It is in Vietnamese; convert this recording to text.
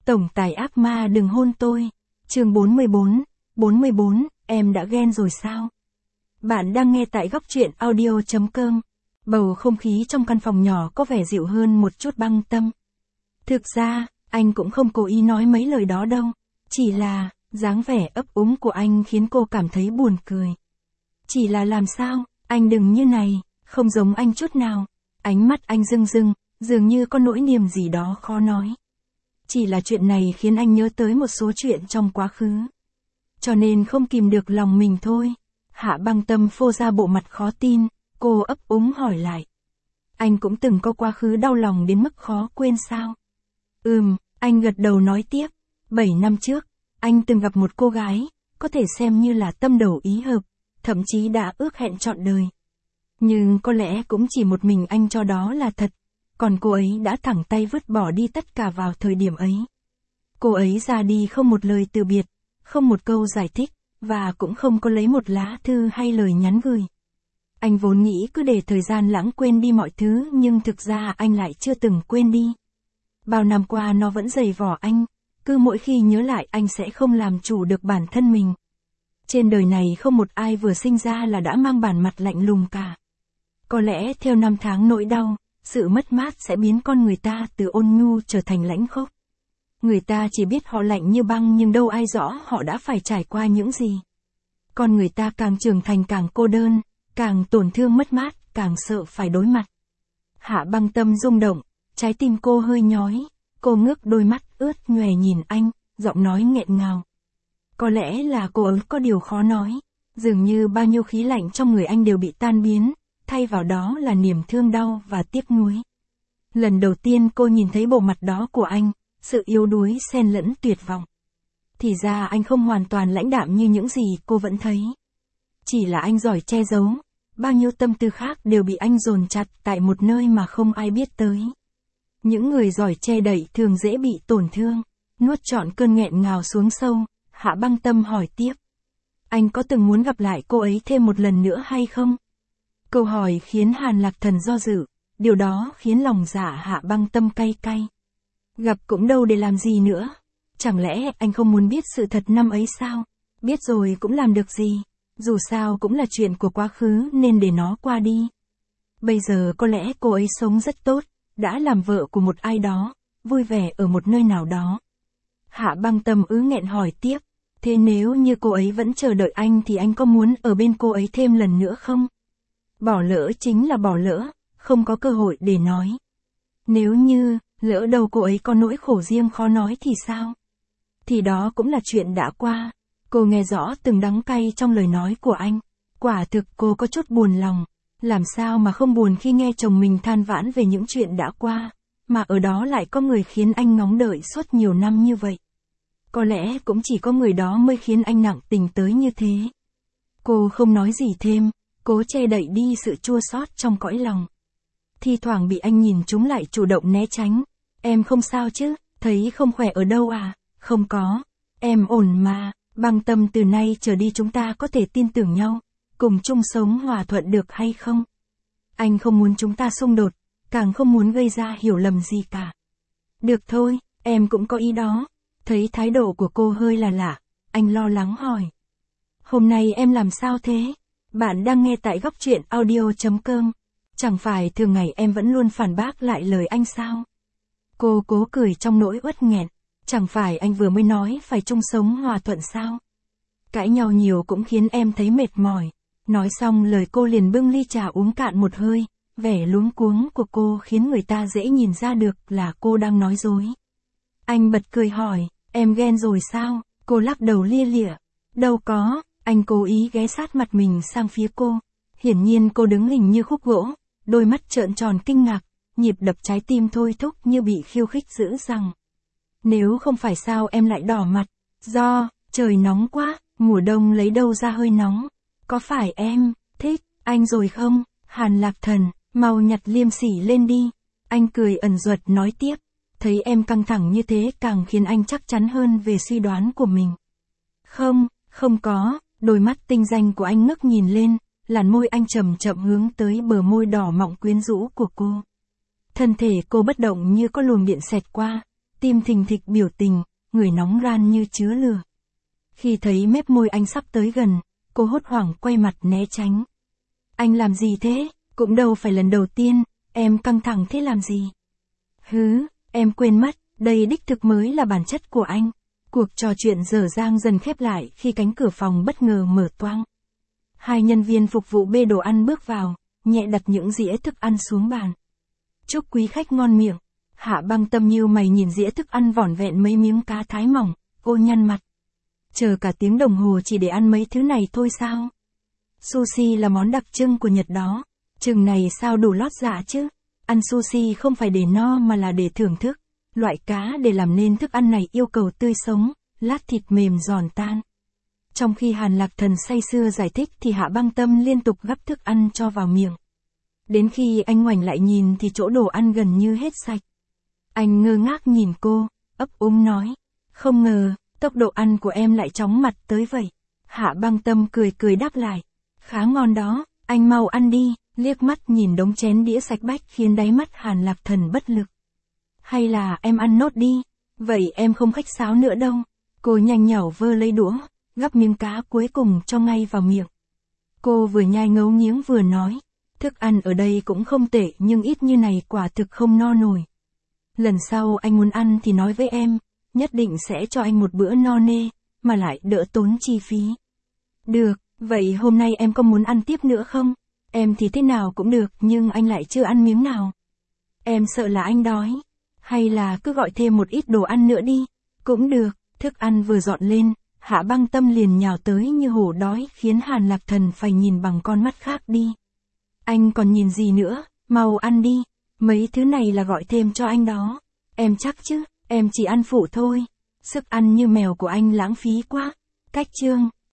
Tổng tài ác ma đừng hôn tôi. Chương 44, em đã ghen rồi sao? Bạn đang nghe tại góc truyện audio.com. Bầu không khí trong căn phòng nhỏ có vẻ dịu hơn một chút băng tâm. Thực ra, anh cũng không cố ý nói mấy lời đó đâu. Chỉ là, dáng vẻ ấp úng của anh khiến cô cảm thấy buồn cười. Chỉ là làm sao, anh đừng như này, không giống anh chút nào. Ánh mắt anh rưng rưng, dường như có nỗi niềm gì đó khó nói. Chỉ là chuyện này khiến anh nhớ tới một số chuyện trong quá khứ. Cho nên không kìm được lòng mình thôi. Hạ Băng Tâm phô ra bộ mặt khó tin, cô ấp úng hỏi lại. Anh cũng từng có quá khứ đau lòng đến mức khó quên sao? Anh gật đầu nói tiếp. 7 năm trước, anh từng gặp một cô gái, có thể xem như là tâm đầu ý hợp, thậm chí đã ước hẹn trọn đời. Nhưng có lẽ cũng chỉ một mình anh cho đó là thật, còn cô ấy đã thẳng tay vứt bỏ đi tất cả vào thời điểm ấy. Cô ấy ra đi không một lời từ biệt, không một câu giải thích, và cũng không có lấy một lá thư hay lời nhắn gửi. Anh vốn nghĩ cứ để thời gian lãng quên đi mọi thứ, nhưng thực ra anh lại chưa từng quên đi. Bao năm qua nó vẫn dày vò anh, cứ mỗi khi nhớ lại anh sẽ không làm chủ được bản thân mình. Trên đời này không một ai vừa sinh ra là đã mang bản mặt lạnh lùng cả. Có lẽ theo năm tháng nỗi đau, sự mất mát sẽ biến con người ta từ ôn nhu trở thành lãnh khốc. Người ta chỉ biết họ lạnh như băng nhưng đâu ai rõ họ đã phải trải qua những gì. Con người ta càng trưởng thành càng cô đơn, càng tổn thương mất mát, càng sợ phải đối mặt. Hạ Băng Tâm rung động, trái tim cô hơi nhói, cô ngước đôi mắt ướt nhòe nhìn anh, giọng nói nghẹn ngào. Có lẽ là cô ấy có điều khó nói, dường như bao nhiêu khí lạnh trong người anh đều bị tan biến, thay vào đó là niềm thương đau và tiếc nuối. Lần đầu tiên cô nhìn thấy bộ mặt đó của anh, sự yếu đuối xen lẫn tuyệt vọng. Thì ra anh không hoàn toàn lãnh đạm như những gì cô vẫn thấy. Chỉ là anh giỏi che giấu, bao nhiêu tâm tư khác đều bị anh dồn chặt tại một nơi mà không ai biết tới. Những người giỏi che đậy thường dễ bị tổn thương, nuốt trọn cơn nghẹn ngào xuống sâu. Hạ Băng Tâm hỏi tiếp. Anh có từng muốn gặp lại cô ấy thêm một lần nữa hay không? Câu hỏi khiến Hàn Lạc Thần do dự, điều đó khiến lòng dạ Hạ Băng Tâm cay cay. Gặp cũng đâu để làm gì nữa? Chẳng lẽ anh không muốn biết sự thật năm ấy sao? Biết rồi cũng làm được gì? Dù sao cũng là chuyện của quá khứ nên để nó qua đi. Bây giờ có lẽ cô ấy sống rất tốt, đã làm vợ của một ai đó, vui vẻ ở một nơi nào đó. Hạ Băng Tâm nghẹn hỏi tiếp. Thế nếu như cô ấy vẫn chờ đợi anh thì anh có muốn ở bên cô ấy thêm lần nữa không? Bỏ lỡ chính là bỏ lỡ, không có cơ hội để nói. Nếu như, lỡ đâu cô ấy có nỗi khổ riêng khó nói thì sao? Thì đó cũng là chuyện đã qua. Cô nghe rõ từng đắng cay trong lời nói của anh. Quả thực cô có chút buồn lòng. Làm sao mà không buồn khi nghe chồng mình than vãn về những chuyện đã qua, mà ở đó lại có người khiến anh ngóng đợi suốt nhiều năm như vậy. Có lẽ cũng chỉ có người đó mới khiến anh nặng tình tới như thế. Cô không nói gì thêm, cố che đậy đi sự chua xót trong cõi lòng. Thi thoảng bị anh nhìn chúng lại chủ động né tránh. Em không sao chứ, thấy không khỏe ở đâu à? Không có, em ổn mà. Băng Tâm, từ nay trở đi chúng ta có thể tin tưởng nhau, cùng chung sống hòa thuận được hay không? Anh không muốn chúng ta xung đột, càng không muốn gây ra hiểu lầm gì cả. Được thôi, em cũng có ý đó. Thấy thái độ của cô hơi là lạ, anh lo lắng hỏi. Hôm nay em làm sao thế? Bạn đang nghe tại góc truyện audio.com. Chẳng phải thường ngày em vẫn luôn phản bác lại lời anh sao? Cô cố cười trong nỗi uất nghẹn. Chẳng phải anh vừa mới nói phải chung sống hòa thuận sao? Cãi nhau nhiều cũng khiến em thấy mệt mỏi. Nói xong lời cô liền bưng ly trà uống cạn một hơi. Vẻ luống cuống của cô khiến người ta dễ nhìn ra được là cô đang nói dối. Anh bật cười hỏi. Em ghen rồi sao? Cô lắc đầu lia lịa. Đâu có, anh cố ý ghé sát mặt mình sang phía cô. Hiển nhiên cô đứng hình như khúc gỗ, đôi mắt trợn tròn kinh ngạc, nhịp đập trái tim thôi thúc như bị khiêu khích dữ dằn. Nếu không phải sao em lại đỏ mặt? Do, trời nóng quá, mùa đông lấy đâu ra hơi nóng. Có phải em thích anh rồi không? Hàn Lạc Thần, mau nhặt liêm sỉ lên đi. Anh cười ẩn duật nói tiếp. Thấy em căng thẳng như thế càng khiến anh chắc chắn hơn về suy đoán của mình. Không có, đôi mắt tinh danh của anh ngước nhìn lên, làn môi anh chậm chậm hướng tới bờ môi đỏ mọng quyến rũ của cô. Thân thể cô bất động như có luồng điện xẹt qua, tim thình thịch biểu tình, người nóng ran như chứa lửa. Khi thấy mép môi anh sắp tới gần, cô hốt hoảng quay mặt né tránh. Anh làm gì thế? Cũng đâu phải lần đầu tiên, em căng thẳng thế làm gì? Em quên mất, đây đích thực mới là bản chất của anh. Cuộc trò chuyện dở dang dần khép lại khi cánh cửa phòng bất ngờ mở toang. Hai nhân viên phục vụ bê đồ ăn bước vào, nhẹ đặt những dĩa thức ăn xuống bàn. Chúc quý khách ngon miệng. Hạ Băng Tâm nhíu mày nhìn dĩa thức ăn vỏn vẹn mấy miếng cá thái mỏng, cô nhăn mặt. Chờ cả tiếng đồng hồ chỉ để ăn mấy thứ này thôi sao? Sushi là món đặc trưng của Nhật đó. Chừng này sao đủ lót dạ chứ? Ăn sushi không phải để no mà là để thưởng thức. Loại cá để làm nên thức ăn này yêu cầu tươi sống, lát thịt mềm giòn tan. Trong khi Hàn Lạc Thần say sưa giải thích thì Hạ Băng Tâm liên tục gắp thức ăn cho vào miệng. Đến khi anh ngoảnh lại nhìn thì chỗ đồ ăn gần như hết sạch. Anh ngơ ngác nhìn cô, ấp úng nói. Không ngờ, tốc độ ăn của em lại chóng mặt tới vậy. Hạ Băng Tâm cười cười đáp lại. Khá ngon đó, anh mau ăn đi, liếc mắt nhìn đống chén đĩa sạch bách khiến đáy mắt Hàn Lạc Thần bất lực. Hay là em ăn nốt đi, vậy em không khách sáo nữa đâu. Cô nhanh nhảu vơ lấy đũa, gắp miếng cá cuối cùng cho ngay vào miệng. Cô vừa nhai ngấu nghiến vừa nói. Thức ăn ở đây cũng không tệ nhưng ít như này quả thực không no nổi. Lần sau anh muốn ăn thì nói với em, nhất định sẽ cho anh một bữa no nê, mà lại đỡ tốn chi phí. Được, vậy hôm nay em có muốn ăn tiếp nữa không? Em thì thế nào cũng được nhưng anh lại chưa ăn miếng nào. Em sợ là anh đói. Hay là cứ gọi thêm một ít đồ ăn nữa đi. Cũng được, thức ăn vừa dọn lên, Hạ Băng Tâm liền nhào tới như hổ đói khiến Hàn Lạc Thần phải nhìn bằng con mắt khác đi. Anh còn nhìn gì nữa, mau ăn đi. Mấy thứ này là gọi thêm cho anh đó. Em chắc chứ, em chỉ ăn phụ thôi. Sức ăn như mèo của anh lãng phí quá. Cách chương